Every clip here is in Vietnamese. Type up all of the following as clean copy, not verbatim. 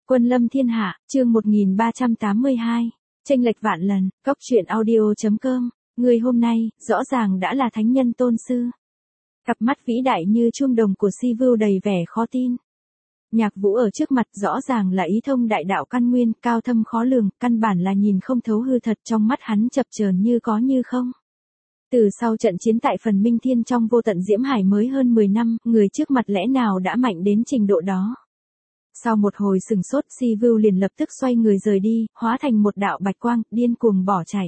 Quân lâm thiên hạ, chương 1382, chênh lệch vạn lần, Cóc truyện audio.com, người hôm nay, rõ ràng đã là thánh nhân tôn sư. Cặp mắt vĩ đại như chuông đồng của Si Vưu đầy vẻ khó tin. Nhạc Vũ ở trước mặt rõ ràng là ý thông đại đạo căn nguyên, cao thâm khó lường, căn bản là nhìn không thấu hư thật, trong mắt hắn chập chờn như có như không. Từ sau trận chiến tại phần Minh Thiên trong vô tận Diễm Hải mới hơn 10 năm, người trước mặt lẽ nào đã mạnh đến trình độ đó. Sau một hồi sừng sốt, Si Vưu liền lập tức xoay người rời đi, hóa thành một đạo bạch quang, điên cuồng bỏ chạy.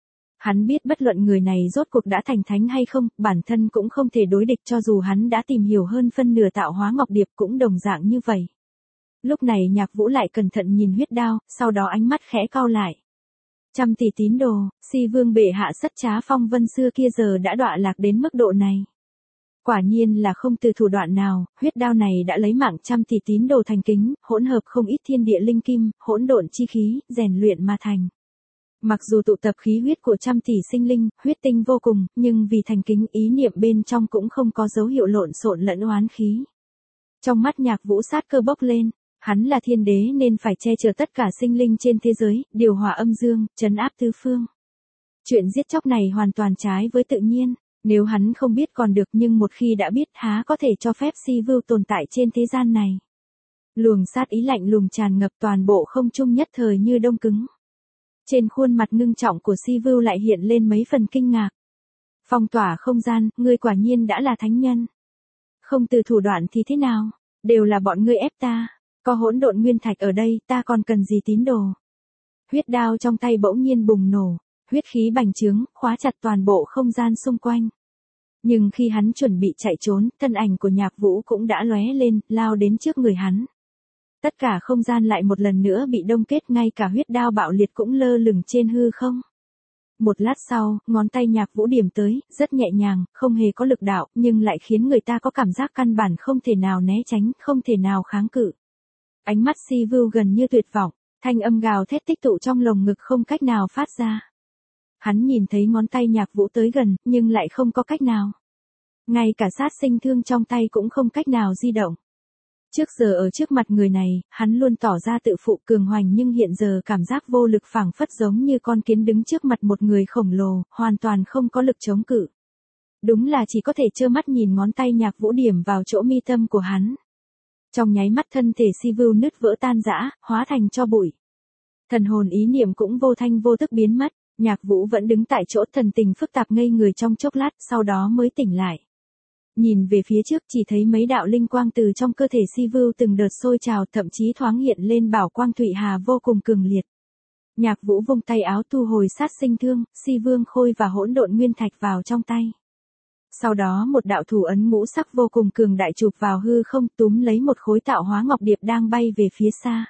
Hắn biết bất luận người này rốt cuộc đã thành thánh hay không, bản thân cũng không thể đối địch, cho dù hắn đã tìm hiểu hơn phân nửa tạo hóa ngọc điệp cũng đồng dạng như vậy. Lúc này Nhạc Vũ lại cẩn thận nhìn huyết đao, sau đó ánh mắt khẽ cau lại. Trăm tỷ tín đồ, Si Vương bệ hạ sất trá phong vân xưa kia giờ đã đọa lạc đến mức độ này. Quả nhiên là không từ thủ đoạn nào, huyết đao này đã lấy mạng trăm tỷ tín đồ thành kính, hỗn hợp không ít thiên địa linh kim, hỗn độn chi khí, rèn luyện mà thành. Mặc dù tụ tập khí huyết của trăm tỷ sinh linh, huyết tinh vô cùng, nhưng vì thành kính ý niệm bên trong cũng không có dấu hiệu lộn xộn lẫn oán khí. Trong mắt Nhạc Vũ sát cơ bốc lên, hắn là thiên đế nên phải che chở tất cả sinh linh trên thế giới, điều hòa âm dương, trấn áp tứ phương. Chuyện giết chóc này hoàn toàn trái với tự nhiên. Nếu hắn không biết còn được, nhưng một khi đã biết há có thể cho phép Si Vưu tồn tại trên thế gian này. Luồng sát ý lạnh lùng tràn ngập toàn bộ không trung, nhất thời như đông cứng. Trên khuôn mặt ngưng trọng của Si Vưu lại hiện lên mấy phần kinh ngạc. Phong tỏa không gian, ngươi quả nhiên đã là thánh nhân. Không từ thủ đoạn thì thế nào, đều là bọn ngươi ép ta, có hỗn độn nguyên thạch ở đây, ta còn cần gì tín đồ. Huyết đao trong tay bỗng nhiên bùng nổ. Huyết khí bành trướng, khóa chặt toàn bộ không gian xung quanh. Nhưng khi hắn chuẩn bị chạy trốn, thân ảnh của Nhạc Vũ cũng đã lóe lên, lao đến trước người hắn. Tất cả không gian lại một lần nữa bị đông kết, ngay cả huyết đao bạo liệt cũng lơ lửng trên hư không. Một lát sau, ngón tay Nhạc Vũ điểm tới, rất nhẹ nhàng, không hề có lực đạo, nhưng lại khiến người ta có cảm giác căn bản không thể nào né tránh, không thể nào kháng cự. Ánh mắt Si Vưu gần như tuyệt vọng, thanh âm gào thét tích tụ trong lồng ngực không cách nào phát ra. Hắn nhìn thấy ngón tay Nhạc Vũ tới gần, nhưng lại không có cách nào. Ngay cả sát sinh thương trong tay cũng không cách nào di động. Trước giờ ở trước mặt người này, hắn luôn tỏ ra tự phụ cường hoành, nhưng hiện giờ cảm giác vô lực phảng phất giống như con kiến đứng trước mặt một người khổng lồ, hoàn toàn không có lực chống cự. Đúng là chỉ có thể trơ mắt nhìn ngón tay Nhạc Vũ điểm vào chỗ mi tâm của hắn. Trong nháy mắt thân thể Si Vưu nứt vỡ tan rã, hóa thành tro bụi. Thần hồn ý niệm cũng vô thanh vô tức biến mất. Nhạc Vũ vẫn đứng tại chỗ, thần tình phức tạp ngây người trong chốc lát, sau đó mới tỉnh lại. Nhìn về phía trước chỉ thấy mấy đạo linh quang từ trong cơ thể Si Vưu từng đợt sôi trào, thậm chí thoáng hiện lên bảo quang thụy hà vô cùng cường liệt. Nhạc Vũ vung tay áo thu hồi sát sinh thương, Si Vương khôi và hỗn độn nguyên thạch vào trong tay. Sau đó một đạo thủ ấn ngũ sắc vô cùng cường đại chụp vào hư không, túm lấy một khối tạo hóa ngọc điệp đang bay về phía xa.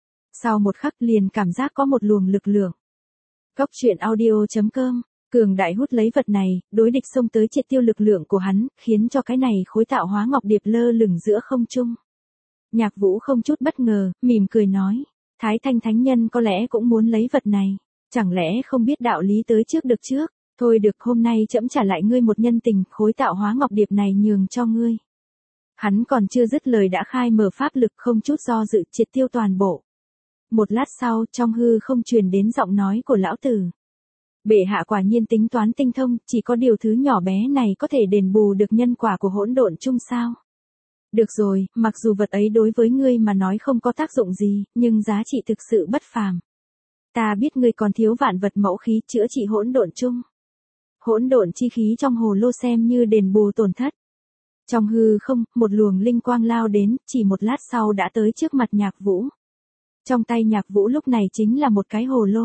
Sau một khắc liền cảm giác có một luồng lực lượng. Cóc truyện audio.com, cường đại hút lấy vật này, đối địch xông tới triệt tiêu lực lượng của hắn, khiến cho cái này khối tạo hóa ngọc điệp lơ lửng giữa không trung. Nhạc Vũ không chút bất ngờ, mỉm cười nói, Thái Thanh Thánh Nhân có lẽ cũng muốn lấy vật này, chẳng lẽ không biết đạo lý tới trước được trước, thôi được, hôm nay trẫm trả lại ngươi một nhân tình, khối tạo hóa ngọc điệp này nhường cho ngươi. Hắn còn chưa dứt lời đã khai mở pháp lực, không chút do dự triệt tiêu toàn bộ. Một lát sau, trong hư không truyền đến giọng nói của lão tử. Bệ hạ quả nhiên tính toán tinh thông, chỉ có điều thứ nhỏ bé này có thể đền bù được nhân quả của hỗn độn chung sao? Được rồi, mặc dù vật ấy đối với ngươi mà nói không có tác dụng gì, nhưng giá trị thực sự bất phàm. Ta biết ngươi còn thiếu vạn vật mẫu khí chữa trị hỗn độn chung. Hỗn độn chi khí trong hồ lô xem như đền bù tổn thất. Trong hư không, một luồng linh quang lao đến, chỉ một lát sau đã tới trước mặt Nhạc Vũ. Trong tay Nhạc Vũ lúc này chính là một cái hồ lô.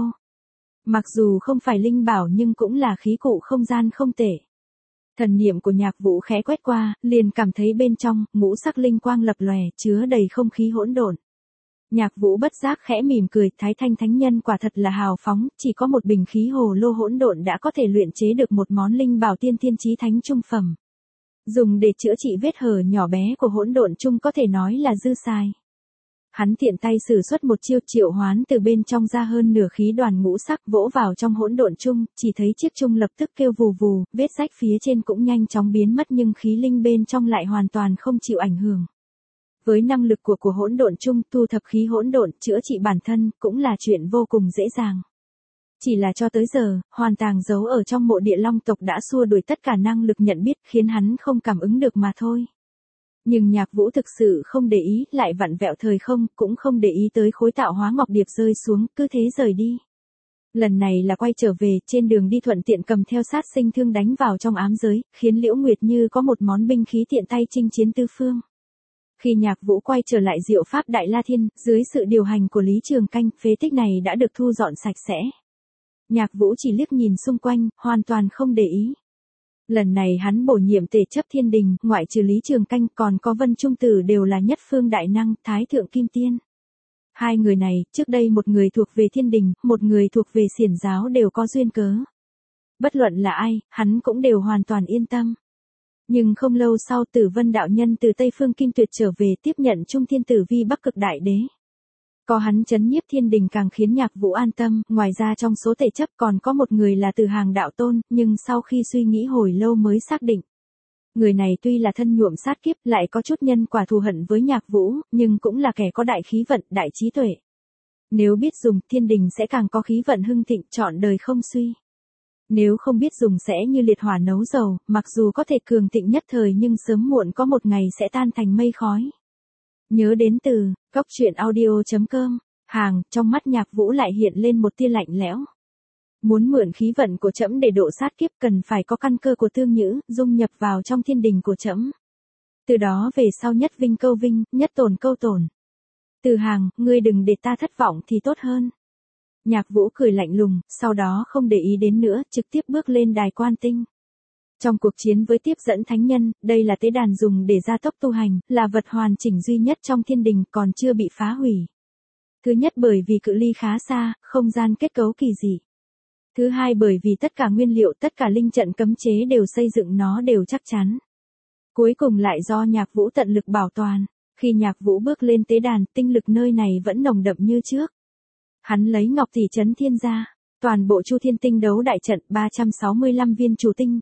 Mặc dù không phải linh bảo nhưng cũng là khí cụ không gian không tệ. Thần niệm của Nhạc Vũ khẽ quét qua, liền cảm thấy bên trong, ngũ sắc linh quang lập lòe, chứa đầy không khí hỗn độn. Nhạc Vũ bất giác khẽ mỉm cười, Thái Thanh Thánh Nhân quả thật là hào phóng, chỉ có một bình khí hồ lô hỗn độn đã có thể luyện chế được một món linh bảo tiên thiên chí thánh trung phẩm. Dùng để chữa trị vết hở nhỏ bé của hỗn độn chung có thể nói là dư xài. Hắn tiện tay sử xuất một chiêu triệu hoán từ bên trong ra hơn nửa khí đoàn ngũ sắc vỗ vào trong hỗn độn chung, chỉ thấy chiếc chung lập tức kêu vù vù, vết rách phía trên cũng nhanh chóng biến mất nhưng khí linh bên trong lại hoàn toàn không chịu ảnh hưởng. Với năng lực của hỗn độn chung, thu thập khí hỗn độn, chữa trị bản thân, cũng là chuyện vô cùng dễ dàng. Chỉ là cho tới giờ, hoàn tàng giấu ở trong mộ địa long tộc đã xua đuổi tất cả năng lực nhận biết, khiến hắn không cảm ứng được mà thôi. Nhưng Nhạc Vũ thực sự không để ý, lại vặn vẹo thời không, cũng không để ý tới khối tạo hóa ngọc điệp rơi xuống, cứ thế rời đi. Lần này là quay trở về, trên đường đi thuận tiện cầm theo sát sinh thương đánh vào trong ám giới, khiến Liễu Nguyệt Như có một món binh khí tiện tay chinh chiến tứ phương. Khi Nhạc Vũ quay trở lại Diệu Pháp Đại La Thiên, dưới sự điều hành của Lý Trường Canh, phế tích này đã được thu dọn sạch sẽ. Nhạc Vũ chỉ liếc nhìn xung quanh, hoàn toàn không để ý. Lần này hắn bổ nhiệm tể chấp thiên đình, ngoại trừ Lý Trường Canh còn có Vân Trung Tử đều là nhất phương đại năng, Thái Thượng Kim Tiên. Hai người này, trước đây một người thuộc về thiên đình, một người thuộc về xiển giáo đều có duyên cớ. Bất luận là ai, hắn cũng đều hoàn toàn yên tâm. Nhưng không lâu sau Tử Vân đạo nhân từ Tây Phương Kim Tuyệt trở về tiếp nhận Trung Thiên Tử Vi Bắc Cực Đại Đế. Có hắn chấn nhiếp thiên đình càng khiến Nhạc Vũ an tâm, ngoài ra trong số tể chấp còn có một người là Từ Hàng đạo tôn, nhưng sau khi suy nghĩ hồi lâu mới xác định. Người này tuy là thân nhuộm sát kiếp, lại có chút nhân quả thù hận với Nhạc Vũ, nhưng cũng là kẻ có đại khí vận, đại trí tuệ. Nếu biết dùng, thiên đình sẽ càng có khí vận hưng thịnh, trọn đời không suy. Nếu không biết dùng sẽ như liệt hỏa nấu dầu, mặc dù có thể cường thịnh nhất thời nhưng sớm muộn có một ngày sẽ tan thành mây khói. Nhớ đến từ, goctruyện.audio.com, hàng, trong mắt Nhạc Vũ lại hiện lên một tia lạnh lẽo. Muốn mượn khí vận của trẫm để độ sát kiếp cần phải có căn cơ của tương nhữ, dung nhập vào trong thiên đình của trẫm. Từ đó về sau nhất vinh câu vinh, nhất tổn câu tổn. Từ hàng, ngươi đừng để ta thất vọng thì tốt hơn. Nhạc Vũ cười lạnh lùng, sau đó không để ý đến nữa, trực tiếp bước lên đài Quan Tinh. Trong cuộc chiến với tiếp dẫn thánh nhân, đây là tế đàn dùng để gia tốc tu hành, là vật hoàn chỉnh duy nhất trong thiên đình còn chưa bị phá hủy. Thứ nhất bởi vì cự ly khá xa, không gian kết cấu kỳ dị. Thứ hai bởi vì tất cả nguyên liệu, tất cả linh trận cấm chế đều xây dựng nó đều chắc chắn. Cuối cùng lại do Nhạc Vũ tận lực bảo toàn. Khi Nhạc Vũ bước lên tế đàn, tinh lực nơi này vẫn nồng đậm như trước. Hắn lấy ngọc tỷ trấn thiên ra. Toàn bộ Chu Thiên Tinh đấu đại trận 365 viên chủ tinh,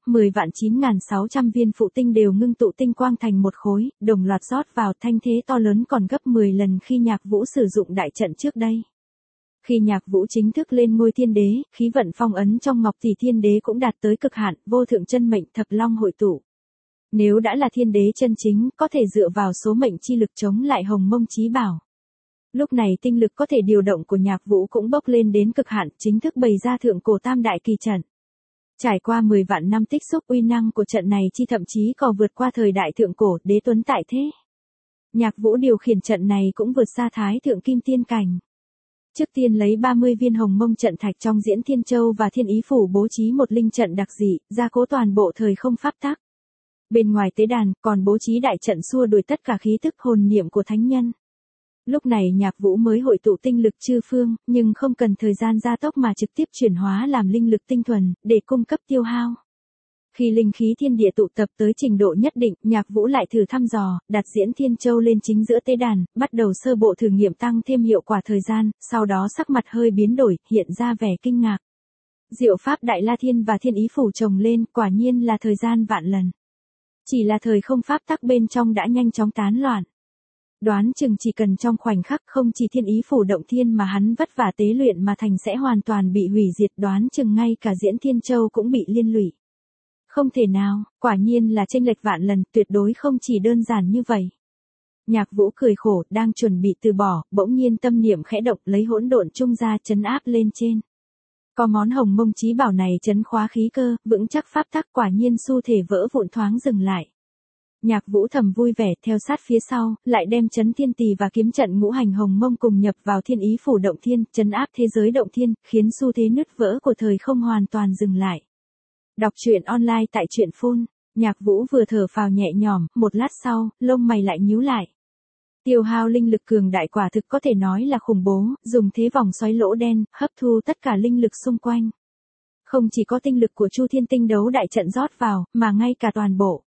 10.9600 viên phụ tinh đều ngưng tụ tinh quang thành một khối, đồng loạt rót vào, thanh thế to lớn còn gấp 10 lần khi Nhạc Vũ sử dụng đại trận trước đây. Khi Nhạc Vũ chính thức lên ngôi thiên đế, khí vận phong ấn trong ngọc tỷ thiên đế cũng đạt tới cực hạn, vô thượng chân mệnh thập long hội tụ. Nếu đã là thiên đế chân chính, có thể dựa vào số mệnh chi lực chống lại Hồng Mông Chí Bảo. Lúc này tinh lực có thể điều động của Nhạc Vũ cũng bốc lên đến cực hạn, chính thức bày ra thượng cổ tam đại kỳ trận. Trải qua 10 vạn năm tích xúc, uy năng của trận này chi thậm chí còn vượt qua thời đại thượng cổ, đế tuấn tại thế. Nhạc Vũ điều khiển trận này cũng vượt xa Thái Thượng Kim Tiên cảnh. Trước tiên lấy 30 viên Hồng Mông trận thạch trong Diễn Thiên Châu và Thiên Ý Phủ bố trí một linh trận đặc dị, gia cố toàn bộ thời không pháp tắc. Bên ngoài tế đàn, còn bố trí đại trận xua đuổi tất cả khí tức hồn niệm của thánh nhân. Lúc này Nhạc Vũ mới hội tụ tinh lực chư phương, nhưng không cần thời gian gia tốc mà trực tiếp chuyển hóa làm linh lực tinh thuần, để cung cấp tiêu hao. Khi linh khí thiên địa tụ tập tới trình độ nhất định, Nhạc Vũ lại thử thăm dò, đặt Diễn Thiên Châu lên chính giữa tế đàn, bắt đầu sơ bộ thử nghiệm tăng thêm hiệu quả thời gian, sau đó sắc mặt hơi biến đổi, hiện ra vẻ kinh ngạc. Diệu Pháp Đại La Thiên và Thiên Ý Phủ chồng lên, quả nhiên là thời gian vạn lần. Chỉ là thời không pháp tắc bên trong đã nhanh chóng tán loạn. Đoán chừng chỉ cần trong khoảnh khắc không chỉ Thiên Ý Phủ động thiên mà hắn vất vả tế luyện mà thành sẽ hoàn toàn bị hủy diệt, đoán chừng ngay cả Diễn Thiên Châu cũng bị liên lụy. Không thể nào, quả nhiên là chênh lệch vạn lần, tuyệt đối không chỉ đơn giản như vậy. Nhạc Vũ cười khổ, đang chuẩn bị từ bỏ, bỗng nhiên tâm niệm khẽ động, lấy hỗn độn chung ra trấn áp lên trên. Có món Hồng Mông Chí Bảo này trấn khóa khí cơ, vững chắc pháp tắc, quả nhiên xu thể vỡ vụn thoáng dừng lại. Nhạc Vũ thầm vui vẻ, theo sát phía sau, lại đem trấn thiên tỳ và kiếm trận ngũ hành Hồng Mông cùng nhập vào Thiên Ý Phủ động thiên, trấn áp thế giới động thiên, khiến xu thế nứt vỡ của thời không hoàn toàn dừng lại. Đọc truyện online tại truyện phone, Nhạc Vũ vừa thở phào nhẹ nhõm, một lát sau, lông mày lại nhíu lại. Tiêu hao linh lực cường đại quả thực có thể nói là khủng bố, dùng thế vòng xoáy lỗ đen, hấp thu tất cả linh lực xung quanh. Không chỉ có tinh lực của Chu Thiên Tinh đấu đại trận rót vào, mà ngay cả toàn bộ.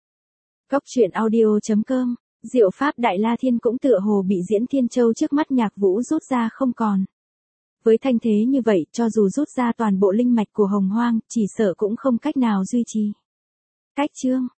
Goctruyện.audio.com, Diệu Pháp Đại La Thiên cũng tựa hồ bị Diễn Thiên Châu trước mắt Nhạc Vũ rút ra không còn. Với thanh thế như vậy, cho dù rút ra toàn bộ linh mạch của Hồng Hoang, chỉ sợ cũng không cách nào duy trì. Cách chương